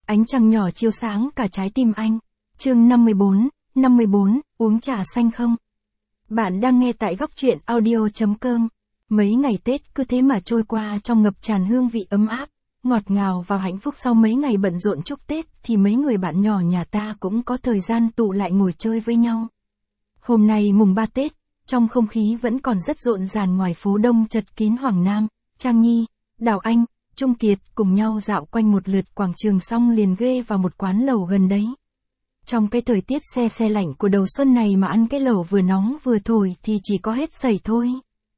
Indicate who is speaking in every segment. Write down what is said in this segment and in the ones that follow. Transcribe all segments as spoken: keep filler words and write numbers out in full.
Speaker 1: Ánh trăng nhỏ chiếu sáng cả trái tim anh. Chương năm mươi bốn, năm mươi bốn, uống trà xanh không? Bạn đang nghe tại góc truyện audio chấm com. Mấy ngày Tết cứ thế mà trôi qua trong ngập tràn hương vị ấm áp, ngọt ngào và hạnh phúc. Sau mấy ngày bận rộn chúc Tết thì mấy người bạn nhỏ nhà ta cũng có thời gian tụ lại ngồi chơi với nhau. Hôm nay mùng ba Tết, trong không khí vẫn còn rất rộn ràng ngoài phố đông chật kín. Hoàng Nam, Trang Nhi, Đào Anh, Trung Kiệt cùng nhau dạo quanh một lượt quảng trường xong liền ghé vào một quán lẩu gần đấy. Trong cái thời tiết se se lạnh của đầu xuân này mà ăn cái lẩu vừa nóng vừa thổi thì chỉ có hết sảy thôi.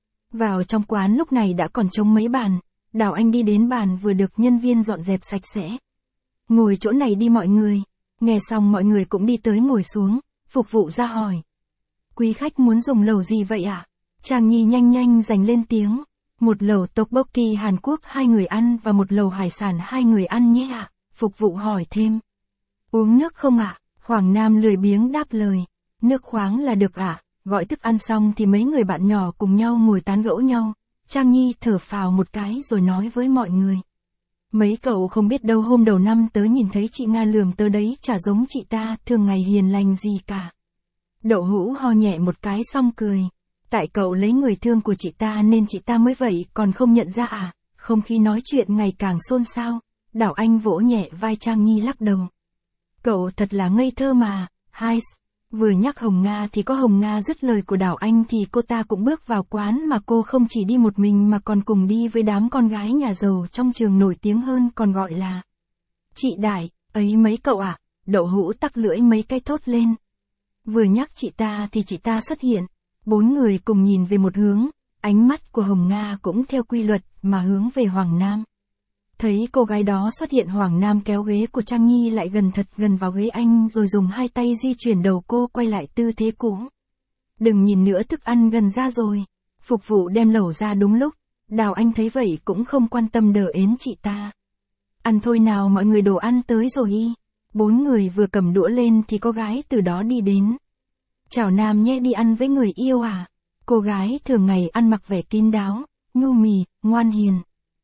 Speaker 1: Vào trong quán lúc này đã còn trống mấy bàn, Đào Anh đi đến bàn vừa được nhân viên dọn dẹp sạch sẽ. Ngồi chỗ này đi mọi người. Nghe xong mọi người cũng đi tới ngồi xuống, phục vụ ra hỏi. Quý khách muốn dùng lẩu gì vậy ạ? À? Trang Nhi nhanh nhanh giành lên tiếng. Một lẩu tteokbokki Hàn Quốc hai người ăn và một lẩu hải sản hai người ăn nhé ạ. À? Phục vụ hỏi thêm. Uống nước không ạ? À? Hoàng Nam lười biếng đáp lời. Nước khoáng là được ạ. À? Gọi thức ăn xong thì mấy người bạn nhỏ cùng nhau ngồi tán gẫu nhau. Trang Nhi thở phào một cái rồi nói với mọi người. Mấy cậu không biết đâu, hôm đầu năm tớ nhìn thấy chị Nga lườm tớ đấy, chả giống chị ta, thường ngày hiền lành gì cả. Đậu Hũ ho nhẹ một cái xong cười. Tại cậu lấy người thương của chị ta nên chị ta mới vậy, còn không nhận ra à? Không khí nói chuyện ngày càng xôn xao. Đào Anh vỗ nhẹ vai Trang Nhi lắc đầu. Cậu thật là ngây thơ mà, hai. Vừa nhắc Hồng Nga thì có Hồng Nga dứt lời của Đào Anh thì cô ta cũng bước vào quán, mà cô không chỉ đi một mình mà còn cùng đi với đám con gái nhà giàu trong trường nổi tiếng hơn còn gọi là chị Đại, ấy mấy cậu ạ. À? Đậu Hũ tắc lưỡi mấy cái thốt lên. Vừa nhắc chị ta thì chị ta xuất hiện. Bốn người cùng nhìn về một hướng, ánh mắt của Hồng Nga cũng theo quy luật mà hướng về Hoàng Nam. Thấy cô gái đó xuất hiện, Hoàng Nam kéo ghế của Trang Nhi lại gần thật gần vào ghế anh rồi dùng hai tay di chuyển đầu cô quay lại tư thế cũ. Đừng nhìn nữa, thức ăn gần ra rồi. Phục vụ đem lẩu ra đúng lúc. Đào Anh thấy vậy cũng không quan tâm đờ ến chị ta. Ăn thôi nào mọi người, đồ ăn tới rồi y. Bốn người vừa cầm đũa lên thì có gái từ đó đi đến. Chào Nam nhé, đi ăn với người yêu à? Cô gái thường ngày ăn mặc vẻ kín đáo, nhu mì, ngoan hiền.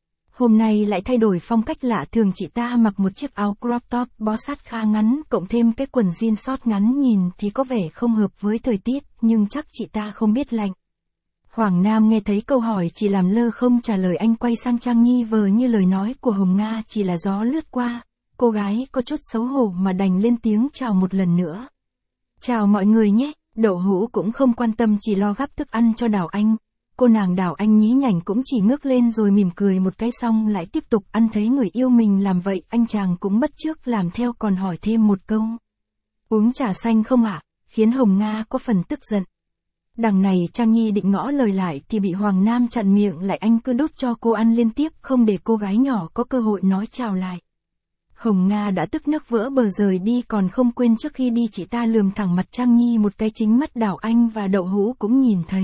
Speaker 1: Hôm nay lại thay đổi phong cách lạ thường, chị ta mặc một chiếc áo crop top bó sát khá ngắn, cộng thêm cái quần jean short ngắn, nhìn thì có vẻ không hợp với thời tiết, nhưng chắc chị ta không biết lạnh. Hoàng Nam nghe thấy câu hỏi chỉ làm lơ không trả lời, anh quay sang Trang Nhi vờ như lời nói của Hồng Nga chỉ là gió lướt qua. Cô gái có chút xấu hổ mà đành lên tiếng chào một lần nữa. Chào mọi người nhé. Đậu Hũ cũng không quan tâm, chỉ lo gắp thức ăn cho Đào Anh. Cô nàng Đào Anh nhí nhảnh cũng chỉ ngước lên rồi mỉm cười một cái xong lại tiếp tục ăn. Thấy người yêu mình làm vậy, anh chàng cũng bắt chước làm theo, còn hỏi thêm một câu. Uống trà xanh không ạ? À? Khiến Hồng Nga có phần tức giận. Đằng này Trang Nhi định ngõ lời lại thì bị Hoàng Nam chặn miệng lại, anh cứ đút cho cô ăn liên tiếp không để cô gái nhỏ có cơ hội nói chào lại. Hồng Nga đã tức nước vỡ bờ rời đi, còn không quên trước khi đi chị ta lườm thẳng mặt Trang Nhi một cái, chính mắt Đào Anh và Đậu Hũ cũng nhìn thấy.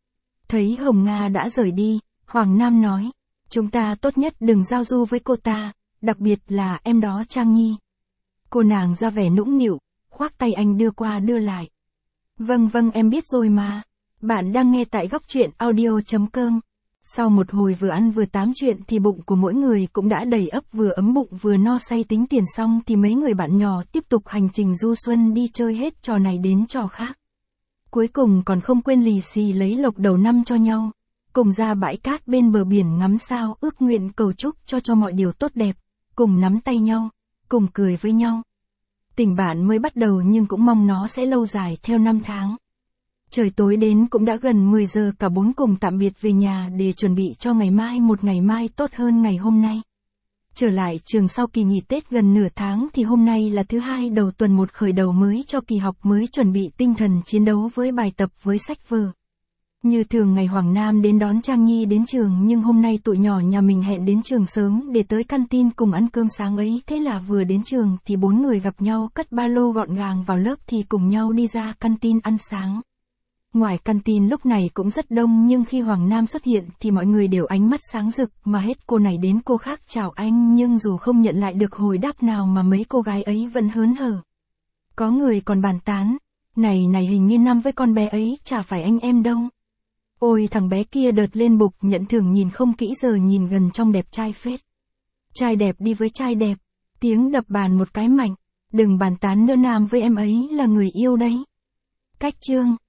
Speaker 1: Thấy Hồng Nga đã rời đi, Hoàng Nam nói, chúng ta tốt nhất đừng giao du với cô ta, đặc biệt là em đó Trang Nhi. Cô nàng ra vẻ nũng nịu, khoác tay anh đưa qua đưa lại. Vâng vâng em biết rồi mà. Bạn đang nghe tại góc truyện audio chấm com. Sau một hồi vừa ăn vừa tám chuyện thì bụng của mỗi người cũng đã đầy ấp, vừa ấm bụng vừa no say. Tính tiền xong thì mấy người bạn nhỏ tiếp tục hành trình du xuân, đi chơi hết trò này đến trò khác. Cuối cùng còn không quên lì xì lấy lộc đầu năm cho nhau. Cùng ra bãi cát bên bờ biển ngắm sao, ước nguyện cầu chúc cho cho mọi điều tốt đẹp. Cùng nắm tay nhau, cùng cười với nhau. Tình bạn mới bắt đầu nhưng cũng mong nó sẽ lâu dài theo năm tháng. Trời tối đến cũng đã gần mười giờ, cả bốn cùng tạm biệt về nhà để chuẩn bị cho ngày mai, một ngày mai tốt hơn ngày hôm nay. Trở lại trường sau kỳ nghỉ Tết gần nửa tháng thì hôm nay là thứ hai đầu tuần, một khởi đầu mới cho kỳ học mới, chuẩn bị tinh thần chiến đấu với bài tập với sách vở. Như thường ngày Hoàng Nam đến đón Trang Nhi đến trường, nhưng hôm nay tụi nhỏ nhà mình hẹn đến trường sớm để tới canteen cùng ăn cơm sáng ấy, thế là vừa đến trường thì bốn người gặp nhau, cất ba lô gọn gàng vào lớp thì cùng nhau đi ra canteen ăn sáng. Ngoài canteen lúc này cũng rất đông, nhưng khi Hoàng Nam xuất hiện thì mọi người đều ánh mắt sáng rực, mà hết cô này đến cô khác chào anh, nhưng dù không nhận lại được hồi đáp nào mà mấy cô gái ấy vẫn hớn hở. Có người còn bàn tán, này này hình như Năm với con bé ấy chả phải anh em đâu. Ôi thằng bé kia đợt lên bục nhận thưởng nhìn không kỹ giờ nhìn gần trong đẹp trai phết. Trai đẹp đi với trai đẹp. Tiếng đập bàn một cái mạnh. Đừng bàn tán nữa, Nam với em ấy là người yêu đấy. Cách chương.